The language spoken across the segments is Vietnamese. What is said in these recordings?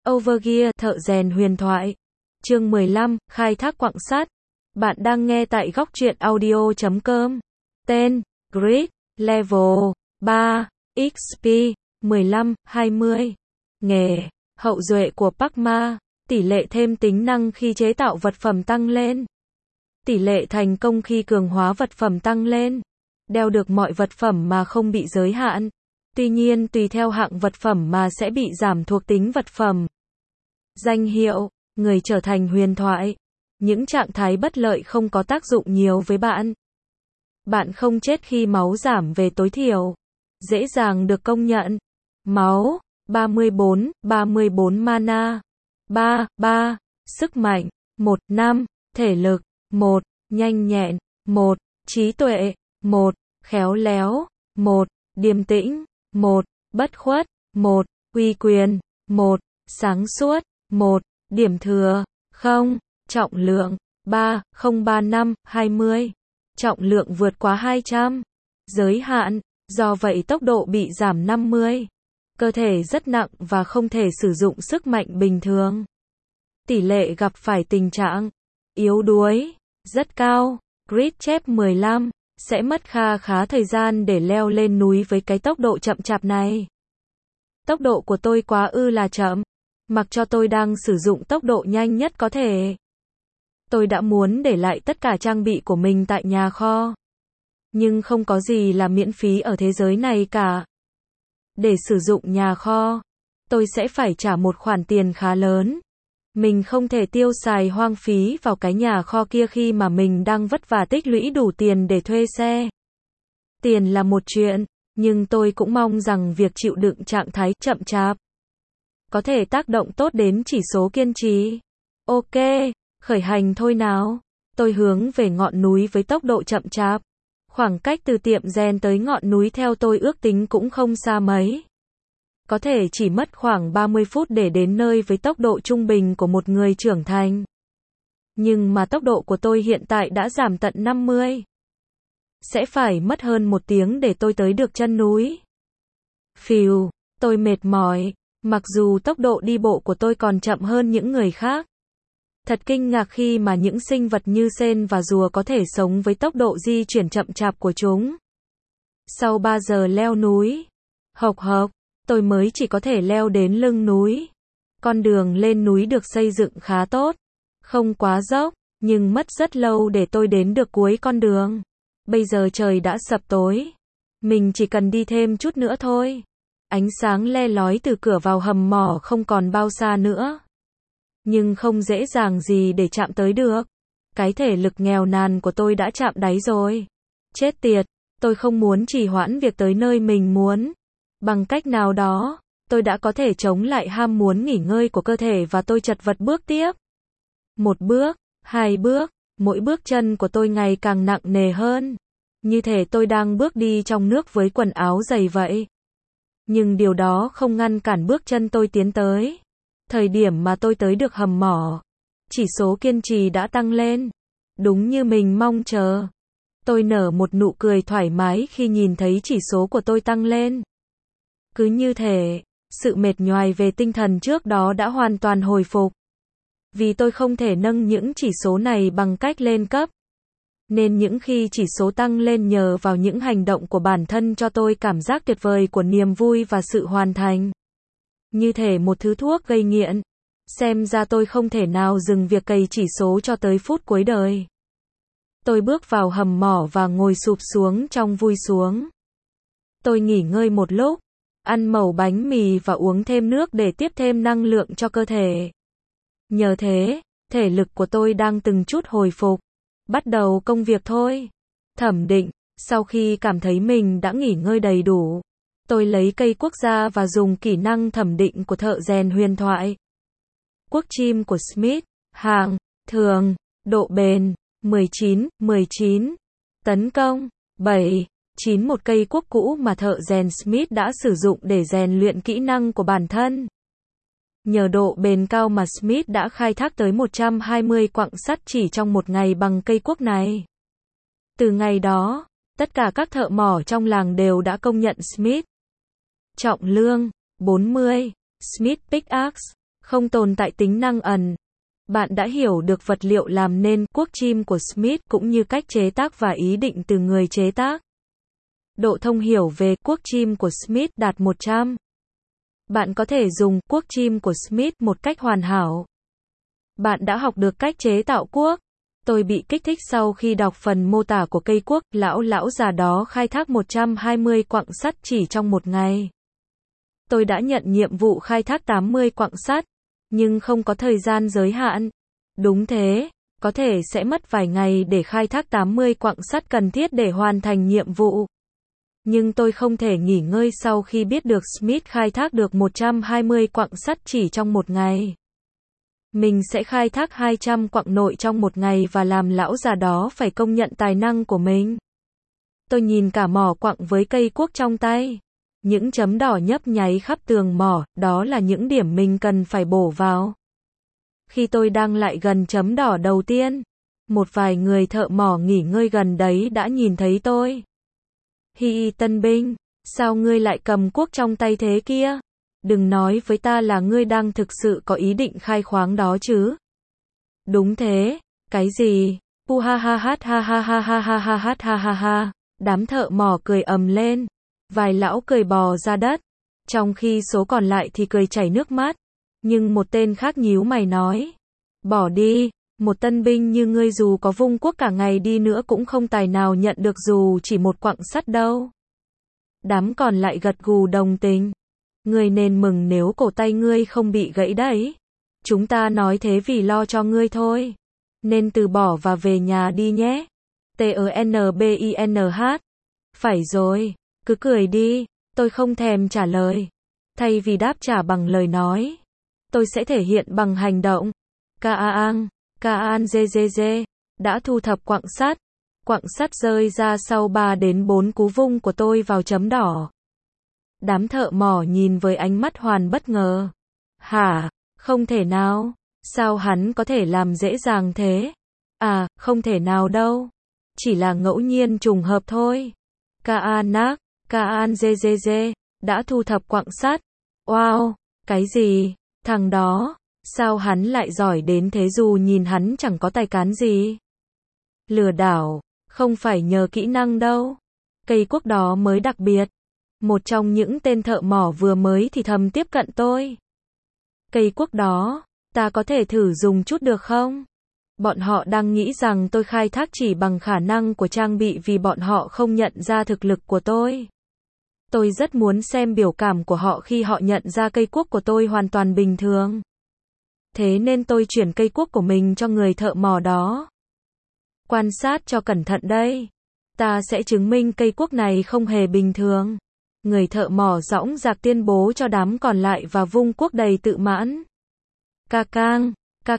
Overgear, thợ rèn huyền thoại. Chương 15, khai thác quặng sắt. Bạn đang nghe tại góc truyện audio.com. Tên, Grid, Level 3, XP, 15, 20. Nghề, hậu duệ của Pacma, tỷ lệ thêm tính năng khi chế tạo vật phẩm tăng lên. Tỷ lệ thành công khi cường hóa vật phẩm tăng lên. Đeo được mọi vật phẩm mà không bị giới hạn. Tuy nhiên tùy theo hạng vật phẩm mà sẽ bị giảm thuộc tính vật phẩm. Danh hiệu, người trở thành huyền thoại. Những trạng thái bất lợi không có tác dụng nhiều với bạn. Bạn không chết khi máu giảm về tối thiểu. Dễ dàng được công nhận. Máu, 34 mana. 3, sức mạnh, 5, thể lực, 1, nhanh nhẹn, 1, trí tuệ, 1, khéo léo, 1, điềm tĩnh, 1, bất khuất, 1, uy quyền, 1, sáng suốt, 1, điểm thừa, 0, trọng lượng, 3035, 20. Trọng lượng vượt quá 200. Giới hạn, do vậy tốc độ bị giảm 50. Cơ thể rất nặng và không thể sử dụng sức mạnh bình thường. Tỷ lệ gặp phải tình trạng yếu đuối rất cao. Grid chép 15, sẽ mất khá thời gian để leo lên núi với cái tốc độ chậm chạp này. Tốc độ của tôi quá là chậm. Mặc cho tôi đang sử dụng tốc độ nhanh nhất có thể. Tôi đã muốn để lại tất cả trang bị của mình tại nhà kho. Nhưng không có gì là miễn phí ở thế giới này cả. Để sử dụng nhà kho, tôi sẽ phải trả một khoản tiền khá lớn. Mình không thể tiêu xài hoang phí vào cái nhà kho kia khi mà mình đang vất vả tích lũy đủ tiền để thuê xe. Tiền là một chuyện, nhưng tôi cũng mong rằng việc chịu đựng trạng thái chậm chạp có thể tác động tốt đến chỉ số kiên trì. Ok, khởi hành thôi nào. Tôi hướng về ngọn núi với tốc độ chậm chạp. Khoảng cách từ tiệm rèn tới ngọn núi theo tôi ước tính cũng không xa mấy. Có thể chỉ mất khoảng 30 phút để đến nơi với tốc độ trung bình của một người trưởng thành. Nhưng mà tốc độ của tôi hiện tại đã giảm tận 50. Sẽ phải mất hơn 1 tiếng để tôi tới được chân núi. Phìu, tôi mệt mỏi, mặc dù tốc độ đi bộ của tôi còn chậm hơn những người khác. Thật kinh ngạc khi mà những sinh vật như sên và rùa có thể sống với tốc độ di chuyển chậm chạp của chúng. Sau 3 giờ leo núi, hộc, tôi mới chỉ có thể leo đến lưng núi. Con đường lên núi được xây dựng khá tốt, không quá dốc, nhưng mất rất lâu để tôi đến được cuối con đường. Bây giờ trời đã sập tối. Mình chỉ cần đi thêm chút nữa thôi. Ánh sáng le lói từ cửa vào hầm mỏ không còn bao xa nữa. Nhưng không dễ dàng gì để chạm tới được. Cái thể lực nghèo nàn của tôi đã chạm đáy rồi. Chết tiệt, tôi không muốn trì hoãn việc tới nơi mình muốn. Bằng cách nào đó, tôi đã có thể chống lại ham muốn nghỉ ngơi của cơ thể và tôi chật vật bước tiếp. 1 bước, 2 bước, mỗi bước chân của tôi ngày càng nặng nề hơn. Như thể tôi đang bước đi trong nước với quần áo dày vậy. Nhưng điều đó không ngăn cản bước chân tôi tiến tới. Thời điểm mà tôi tới được hầm mỏ, chỉ số kiên trì đã tăng lên. Đúng như mình mong chờ. Tôi nở một nụ cười thoải mái khi nhìn thấy chỉ số của tôi tăng lên. Cứ như thể, sự mệt nhoài về tinh thần trước đó đã hoàn toàn hồi phục. Vì tôi không thể nâng những chỉ số này bằng cách lên cấp. Nên những khi chỉ số tăng lên nhờ vào những hành động của bản thân cho tôi cảm giác tuyệt vời của niềm vui và sự hoàn thành. Như thể một thứ thuốc gây nghiện. Xem ra tôi không thể nào dừng việc cày chỉ số cho tới phút cuối đời. Tôi bước vào hầm mỏ và ngồi sụp xuống trong vui xuống. Tôi nghỉ ngơi một lúc, ăn mẩu bánh mì và uống thêm nước để tiếp thêm năng lượng cho cơ thể. Nhờ thế, thể lực của tôi đang từng chút hồi phục. Bắt đầu công việc thôi. Thẩm định, sau khi cảm thấy mình đã nghỉ ngơi đầy đủ, tôi lấy cây cuốc ra và dùng kỹ năng thẩm định của thợ rèn huyền thoại. Cuốc chim của Smith, hạng thường, độ bền 19, tấn công 7, một cây cuốc cũ mà thợ rèn Smith đã sử dụng để rèn luyện kỹ năng của bản thân. Nhờ độ bền cao mà Smith đã khai thác tới 120 quặng sắt chỉ trong một ngày bằng cây cuốc này. Từ ngày đó, tất cả các thợ mỏ trong làng đều đã công nhận Smith. Trọng lượng 40, Smith Pickaxe không tồn tại tính năng ẩn. Bạn đã hiểu được vật liệu làm nên cuốc chim của Smith cũng như cách chế tác và ý định từ người chế tác. Độ thông hiểu về cuốc chim của Smith đạt 100. Bạn có thể dùng cuốc chim của Smith một cách hoàn hảo. Bạn đã học được cách chế tạo cuốc. Tôi bị kích thích sau khi đọc phần mô tả của cây cuốc. Lão già đó khai thác 120 quặng sắt chỉ trong một ngày. Tôi đã nhận nhiệm vụ khai thác 80 quặng sắt, nhưng không có thời gian giới hạn. Đúng thế, có thể sẽ mất vài ngày để khai thác 80 quặng sắt cần thiết để hoàn thành nhiệm vụ. Nhưng tôi không thể nghỉ ngơi sau khi biết được Smith khai thác được 120 quặng sắt chỉ trong một ngày. Mình sẽ khai thác 200 quặng nội trong một ngày và làm lão già đó phải công nhận tài năng của mình. Tôi nhìn cả mỏ quặng với cây cuốc trong tay. Những chấm đỏ nhấp nháy khắp tường mỏ, đó là những điểm mình cần phải bổ vào. Khi tôi đang lại gần chấm đỏ đầu tiên, một vài người thợ mỏ nghỉ ngơi gần đấy đã nhìn thấy tôi. Hi tân binh, sao ngươi lại cầm cuốc trong tay thế kia? Đừng nói với ta là ngươi đang thực sự có ý định khai khoáng đó chứ. Đúng thế, cái gì? Ha ha ha ha ha ha ha ha ha ha ha ha ha. Đám thợ mỏ cười ầm lên. Vài lão cười bò ra đất, trong khi số còn lại thì cười chảy nước mắt. Nhưng một tên khác nhíu mày nói, bỏ đi, một tân binh như ngươi dù có vung cuốc cả ngày đi nữa cũng không tài nào nhận được dù chỉ một quặng sắt đâu. Đám còn lại gật gù đồng tình. Ngươi nên mừng nếu cổ tay ngươi không bị gãy đấy. Chúng ta nói thế vì lo cho ngươi thôi. Nên từ bỏ và về nhà đi nhé. TENBINH. Phải rồi. Cứ cười đi, tôi không thèm trả lời. Thay vì đáp trả bằng lời nói, tôi sẽ thể hiện bằng hành động. Kaan GGG đã thu thập quặng sắt. Quặng sắt rơi ra sau 3 đến 4 cú vung của tôi vào chấm đỏ. Đám thợ mỏ nhìn với ánh mắt hoàn bất ngờ. Hả? Không thể nào. Sao hắn có thể làm dễ dàng thế? À, không thể nào đâu. Chỉ là ngẫu nhiên trùng hợp thôi. Kaan GGG đã thu thập quặng sắt. Wow, cái gì? Thằng đó, sao hắn lại giỏi đến thế dù nhìn hắn chẳng có tài cán gì? Lừa đảo, không phải nhờ kỹ năng đâu. Cây cuốc đó mới đặc biệt. Một trong những tên thợ mỏ vừa mới thì thầm tiếp cận tôi. Cây cuốc đó, ta có thể thử dùng chút được không? Bọn họ đang nghĩ rằng tôi khai thác chỉ bằng khả năng của trang bị vì bọn họ không nhận ra thực lực của tôi. Tôi rất muốn xem biểu cảm của họ khi họ nhận ra cây cuốc của tôi hoàn toàn bình thường. Thế nên tôi chuyển cây cuốc của mình cho người thợ mỏ đó. Quan sát cho cẩn thận đây. Ta sẽ chứng minh cây cuốc này không hề bình thường. Người thợ mỏ dõng dạc tuyên bố cho đám còn lại và vung cuốc đầy tự mãn. Cang,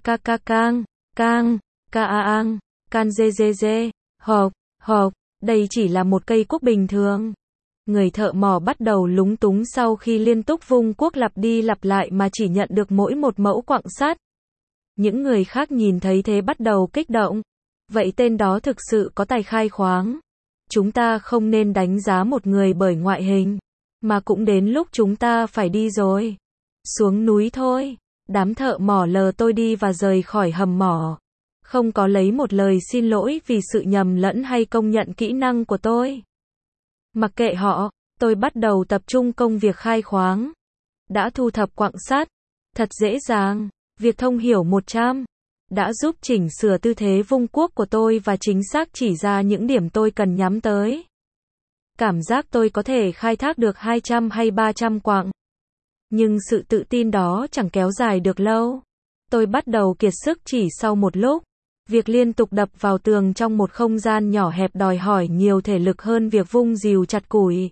can GGG, hộp, đây chỉ là một cây cuốc bình thường. Người thợ mỏ bắt đầu lúng túng sau khi liên tục vung cuốc lặp đi lặp lại mà chỉ nhận được mỗi một mẫu quặng sắt. Những người khác nhìn thấy thế bắt đầu kích động. Vậy tên đó thực sự có tài khai khoáng. Chúng ta không nên đánh giá một người bởi ngoại hình. Mà cũng đến lúc chúng ta phải đi rồi. Xuống núi thôi. Đám thợ mỏ lờ tôi đi và rời khỏi hầm mỏ. Không có lấy một lời xin lỗi vì sự nhầm lẫn hay công nhận kỹ năng của tôi. Mặc kệ họ, tôi bắt đầu tập trung công việc khai khoáng. Đã thu thập quặng sắt. Thật dễ dàng. Việc thông hiểu 100. Đã giúp chỉnh sửa tư thế vung cuốc của tôi và chính xác chỉ ra những điểm tôi cần nhắm tới. Cảm giác tôi có thể khai thác được 200 hay 300 quặng. Nhưng sự tự tin đó chẳng kéo dài được lâu. Tôi bắt đầu kiệt sức chỉ sau một lúc. Việc liên tục đập vào tường trong một không gian nhỏ hẹp đòi hỏi nhiều thể lực hơn việc vung rìu chặt củi.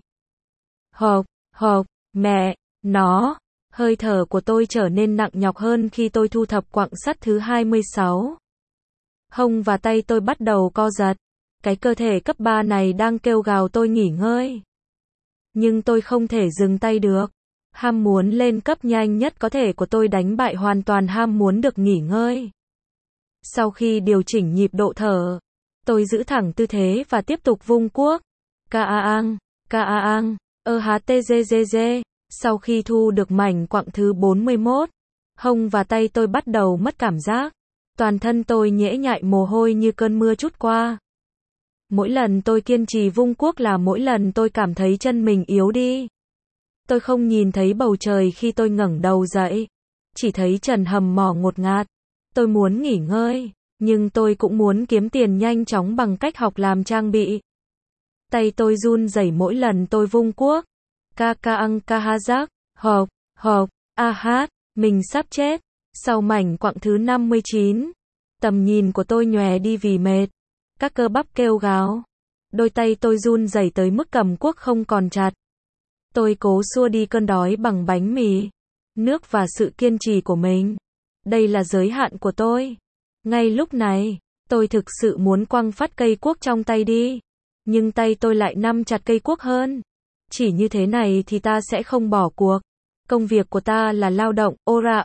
Mẹ, nó. Hơi thở của tôi trở nên nặng nhọc hơn khi tôi thu thập quặng sắt thứ 26. Hông và tay tôi bắt đầu co giật. Cái cơ thể cấp 3 này đang kêu gào tôi nghỉ ngơi. Nhưng tôi không thể dừng tay được. Ham muốn lên cấp nhanh nhất có thể của tôi đánh bại hoàn toàn ham muốn được nghỉ ngơi. Sau khi điều chỉnh nhịp độ thở, tôi giữ thẳng tư thế và tiếp tục vung cuốc. Kaang, EHTGGG. Sau khi thu được mảnh quặng thứ 41, Hông và tay tôi bắt đầu mất cảm giác. Toàn thân tôi nhễ nhại mồ hôi như cơn mưa trút qua. Mỗi lần tôi kiên trì vung cuốc là mỗi lần tôi cảm thấy chân mình yếu đi. Tôi không nhìn thấy bầu trời khi tôi ngẩng đầu dậy. Chỉ thấy trần hầm mỏ ngột ngạt. Tôi muốn nghỉ ngơi, nhưng tôi cũng muốn kiếm tiền nhanh chóng bằng cách học làm trang bị. Tay tôi run rẩy mỗi lần tôi vung cuốc. Kakaang kahazak, hộp, hát, mình sắp chết. Sau mảnh quặng thứ 59, tầm nhìn của tôi nhòe đi vì mệt. Các cơ bắp kêu gào. Đôi tay tôi run rẩy tới mức cầm cuốc không còn chặt. Tôi cố xua đi cơn đói bằng bánh mì, nước và sự kiên trì của mình. Đây là giới hạn của tôi. Ngay lúc này, tôi thực sự muốn quăng phát cây cuốc trong tay đi. Nhưng tay tôi lại nắm chặt cây cuốc hơn. Chỉ như thế này thì ta sẽ không bỏ cuộc. Công việc của ta là lao động. Ora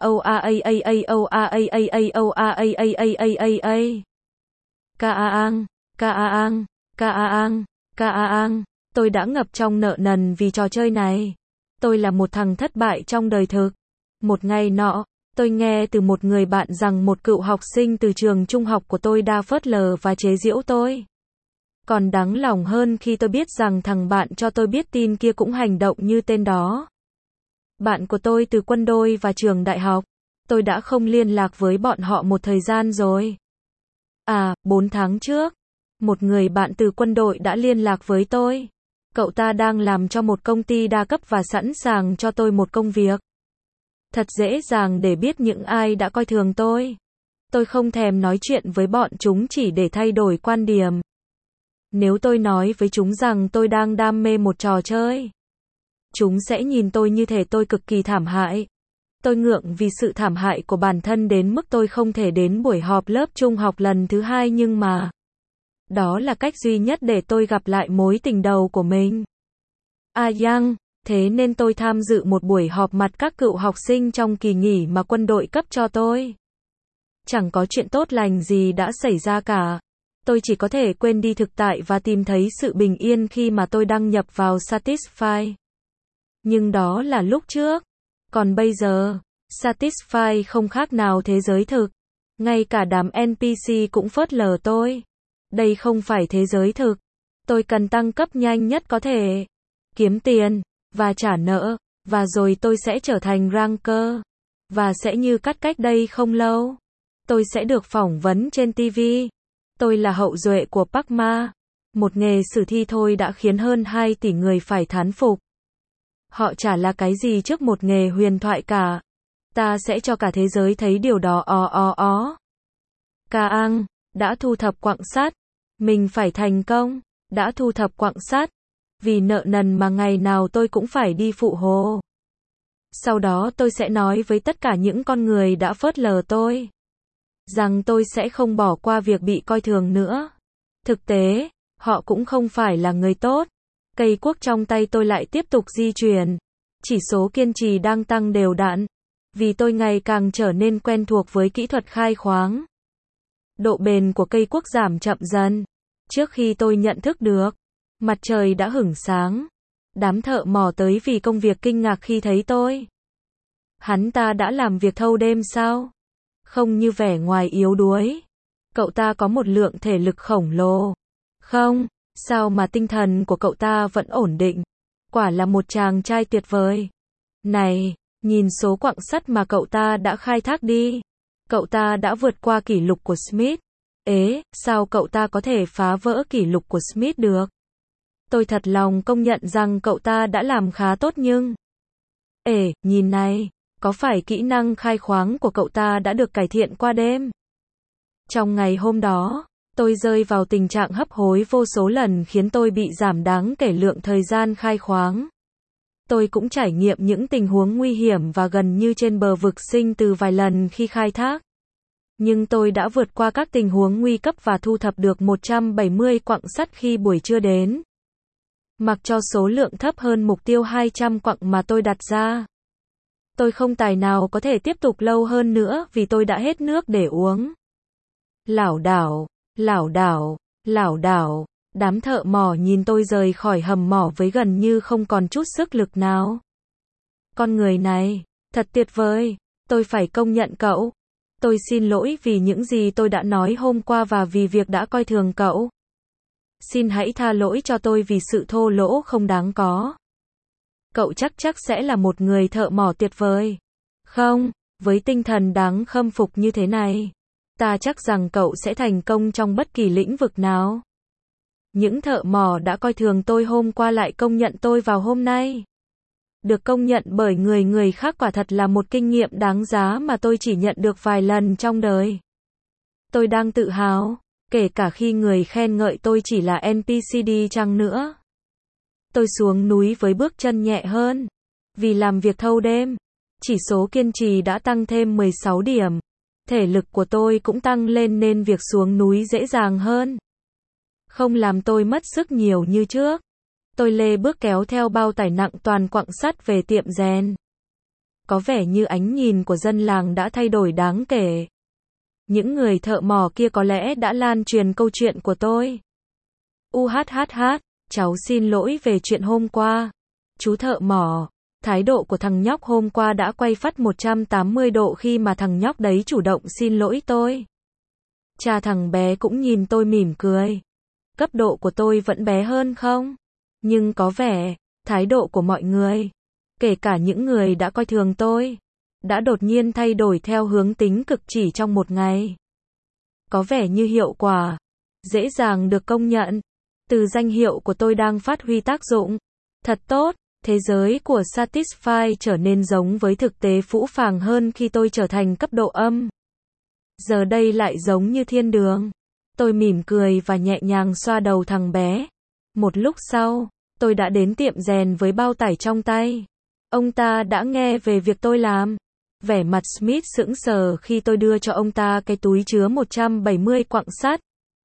Kaang. Tôi đã ngập trong nợ nần vì trò chơi này. Tôi là một thằng thất bại trong đời thực. Một ngày nọ, tôi nghe từ một người bạn rằng một cựu học sinh từ trường trung học của tôi đã phớt lờ và chế giễu tôi. Còn đáng lòng hơn khi tôi biết rằng thằng bạn cho tôi biết tin kia cũng hành động như tên đó. Bạn của tôi từ quân đội và trường đại học. Tôi đã không liên lạc với bọn họ một thời gian rồi. 4 tháng trước, một người bạn từ quân đội đã liên lạc với tôi. Cậu ta đang làm cho một công ty đa cấp và sẵn sàng cho tôi một công việc. Thật dễ dàng để biết những ai đã coi thường tôi. Tôi không thèm nói chuyện với bọn chúng chỉ để thay đổi quan điểm. Nếu tôi nói với chúng rằng tôi đang đam mê một trò chơi, chúng sẽ nhìn tôi như thể tôi cực kỳ thảm hại. Tôi ngượng vì sự thảm hại của bản thân đến mức tôi không thể đến buổi họp lớp trung học lần thứ 2 nhưng mà đó là cách duy nhất để tôi gặp lại mối tình đầu của mình. Thế nên tôi tham dự một buổi họp mặt các cựu học sinh trong kỳ nghỉ mà quân đội cấp cho tôi. Chẳng có chuyện tốt lành gì đã xảy ra cả. Tôi chỉ có thể quên đi thực tại và tìm thấy sự bình yên khi mà tôi đăng nhập vào Satisfy. Nhưng đó là lúc trước. Còn bây giờ, Satisfy không khác nào thế giới thực. Ngay cả đám NPC cũng phớt lờ tôi. Đây không phải thế giới thực. Tôi cần tăng cấp nhanh nhất có thể. Kiếm tiền, và trả nợ, và rồi tôi sẽ trở thành ranker. Và sẽ như cách đây không lâu. Tôi sẽ được phỏng vấn trên TV. Tôi là hậu duệ của Park Ma. Một nghề sử thi thôi đã khiến hơn 2 tỷ người phải thán phục. Họ chả là cái gì trước một nghề huyền thoại cả. Ta sẽ cho cả thế giới thấy điều đó. Kaang đã thu thập quặng sắt. Mình phải thành công. Đã thu thập quặng sắt. Vì nợ nần mà ngày nào tôi cũng phải đi phụ hồ. Sau đó tôi sẽ nói với tất cả những con người đã phớt lờ tôi rằng tôi sẽ không bỏ qua việc bị coi thường nữa. Thực tế, họ cũng không phải là người tốt. Cây cuốc trong tay tôi lại tiếp tục di chuyển. Chỉ số kiên trì đang tăng đều đặn. Vì tôi ngày càng trở nên quen thuộc với kỹ thuật khai khoáng. Độ bền của cây cuốc giảm chậm dần. Trước khi tôi nhận thức được, mặt trời đã hửng sáng. Đám thợ mỏ tới vì công việc kinh ngạc khi thấy tôi. Hắn ta đã làm việc thâu đêm sao? Không như vẻ ngoài yếu đuối. Cậu ta có một lượng thể lực khổng lồ. Không, sao mà tinh thần của cậu ta vẫn ổn định. Quả là một chàng trai tuyệt vời. Này, nhìn số quặng sắt mà cậu ta đã khai thác đi. Cậu ta đã vượt qua kỷ lục của Smith. Sao cậu ta có thể phá vỡ kỷ lục của Smith được? Tôi thật lòng công nhận rằng cậu ta đã làm khá tốt nhưng... nhìn này, có phải kỹ năng khai khoáng của cậu ta đã được cải thiện qua đêm? Trong ngày hôm đó, tôi rơi vào tình trạng hấp hối vô số lần khiến tôi bị giảm đáng kể lượng thời gian khai khoáng. Tôi cũng trải nghiệm những tình huống nguy hiểm và gần như trên bờ vực sinh từ vài lần khi khai thác. Nhưng tôi đã vượt qua các tình huống nguy cấp và thu thập được 170 quặng sắt khi buổi trưa đến. Mặc cho số lượng thấp hơn mục tiêu 200 quặng mà tôi đặt ra. Tôi không tài nào có thể tiếp tục lâu hơn nữa vì tôi đã hết nước để uống. Lảo đảo, đám thợ mỏ nhìn tôi rời khỏi hầm mỏ với gần như không còn chút sức lực nào. Con người này, thật tuyệt vời. tôi phải công nhận cậu. Tôi xin lỗi vì những gì tôi đã nói hôm qua và vì việc đã coi thường cậu. Xin hãy tha lỗi cho tôi vì sự thô lỗ không đáng có. Cậu chắc sẽ là một người thợ mỏ tuyệt vời. Không, với tinh thần đáng khâm phục như thế này, ta chắc rằng cậu sẽ thành công trong bất kỳ lĩnh vực nào. Những thợ mỏ đã coi thường tôi hôm qua lại công nhận tôi vào hôm nay. Được công nhận bởi người khác quả thật là một kinh nghiệm đáng giá mà tôi chỉ nhận được vài lần trong đời. Tôi đang tự hào, kể cả khi người khen ngợi tôi chỉ là NPC đi chăng nữa. Tôi xuống núi với bước chân nhẹ hơn. Vì làm việc thâu đêm, chỉ số kiên trì đã tăng thêm 16 điểm. Thể lực của tôi cũng tăng lên nên việc xuống núi dễ dàng hơn. Không làm tôi mất sức nhiều như trước. Tôi lê bước kéo theo bao tải nặng toàn quặng sắt về tiệm rèn. Có vẻ như ánh nhìn của dân làng đã thay đổi đáng kể. Những người thợ mỏ kia có lẽ đã lan truyền câu chuyện của tôi. Cháu xin lỗi về chuyện hôm qua. Chú thợ mỏ, thái độ của thằng nhóc hôm qua đã quay phắt 180 độ khi mà thằng nhóc đấy chủ động xin lỗi tôi. Cha thằng bé cũng nhìn tôi mỉm cười. Cấp độ của tôi vẫn bé hơn không? Nhưng có vẻ, thái độ của mọi người, kể cả những người đã coi thường tôi, đã đột nhiên thay đổi theo hướng tích cực chỉ trong một ngày. Có vẻ như hiệu quả dễ dàng được công nhận. Từ danh hiệu của tôi đang phát huy tác dụng. Thật tốt, thế giới của Satisfy trở nên giống với thực tế phũ phàng hơn khi tôi trở thành cấp độ âm. Giờ đây lại giống như thiên đường. Tôi mỉm cười và nhẹ nhàng xoa đầu thằng bé. Một lúc sau, tôi đã đến tiệm rèn với bao tải trong tay. Ông ta đã nghe về việc tôi làm. Vẻ mặt Smith sững sờ khi tôi đưa cho ông ta cái túi chứa 170 quặng sắt.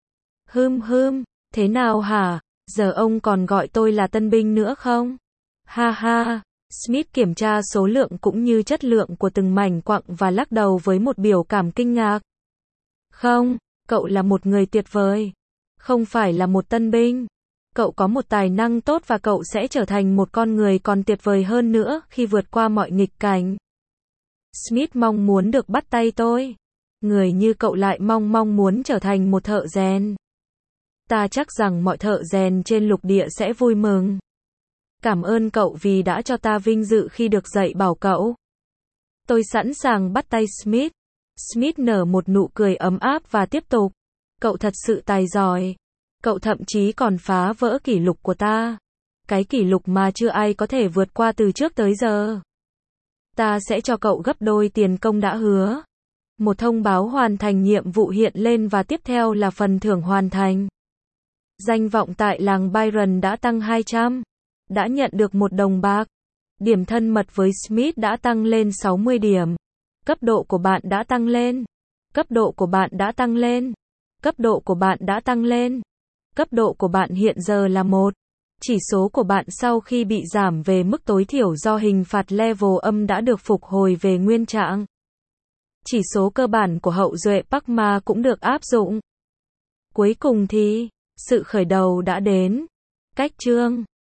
Thế nào hả? Giờ ông còn gọi tôi là tân binh nữa không? Ha. Smith kiểm tra số lượng cũng như chất lượng của từng mảnh quặng và lắc đầu với một biểu cảm kinh ngạc. Không, cậu là một người tuyệt vời. Không phải là một tân binh. Cậu có một tài năng tốt và cậu sẽ trở thành một con người còn tuyệt vời hơn nữa khi vượt qua mọi nghịch cảnh. Smith mong muốn được bắt tay tôi. Người như cậu lại mong muốn trở thành một thợ rèn. Ta chắc rằng mọi thợ rèn trên lục địa sẽ vui mừng. Cảm ơn cậu vì đã cho ta vinh dự khi được dạy bảo cậu. Tôi sẵn sàng bắt tay Smith. Smith nở một nụ cười ấm áp và tiếp tục. Cậu thật sự tài giỏi. Cậu thậm chí còn phá vỡ kỷ lục của ta. Cái kỷ lục mà chưa ai có thể vượt qua từ trước tới giờ. Ta sẽ cho cậu gấp đôi tiền công đã hứa. Một thông báo hoàn thành nhiệm vụ hiện lên và tiếp theo là phần thưởng hoàn thành. Danh vọng tại làng Byron đã tăng 200. Đã nhận được 1 đồng bạc. Điểm thân mật với Smith đã tăng lên 60 điểm. Cấp độ của bạn đã tăng lên. Cấp độ của bạn đã tăng lên. Cấp độ của bạn đã tăng lên. Cấp độ của bạn hiện giờ là 1. Chỉ số của bạn sau khi bị giảm về mức tối thiểu do hình phạt level âm đã được phục hồi về nguyên trạng. Chỉ số cơ bản của hậu duệ Pacma cũng được áp dụng. Cuối cùng thì, sự khởi đầu đã đến. Cách chương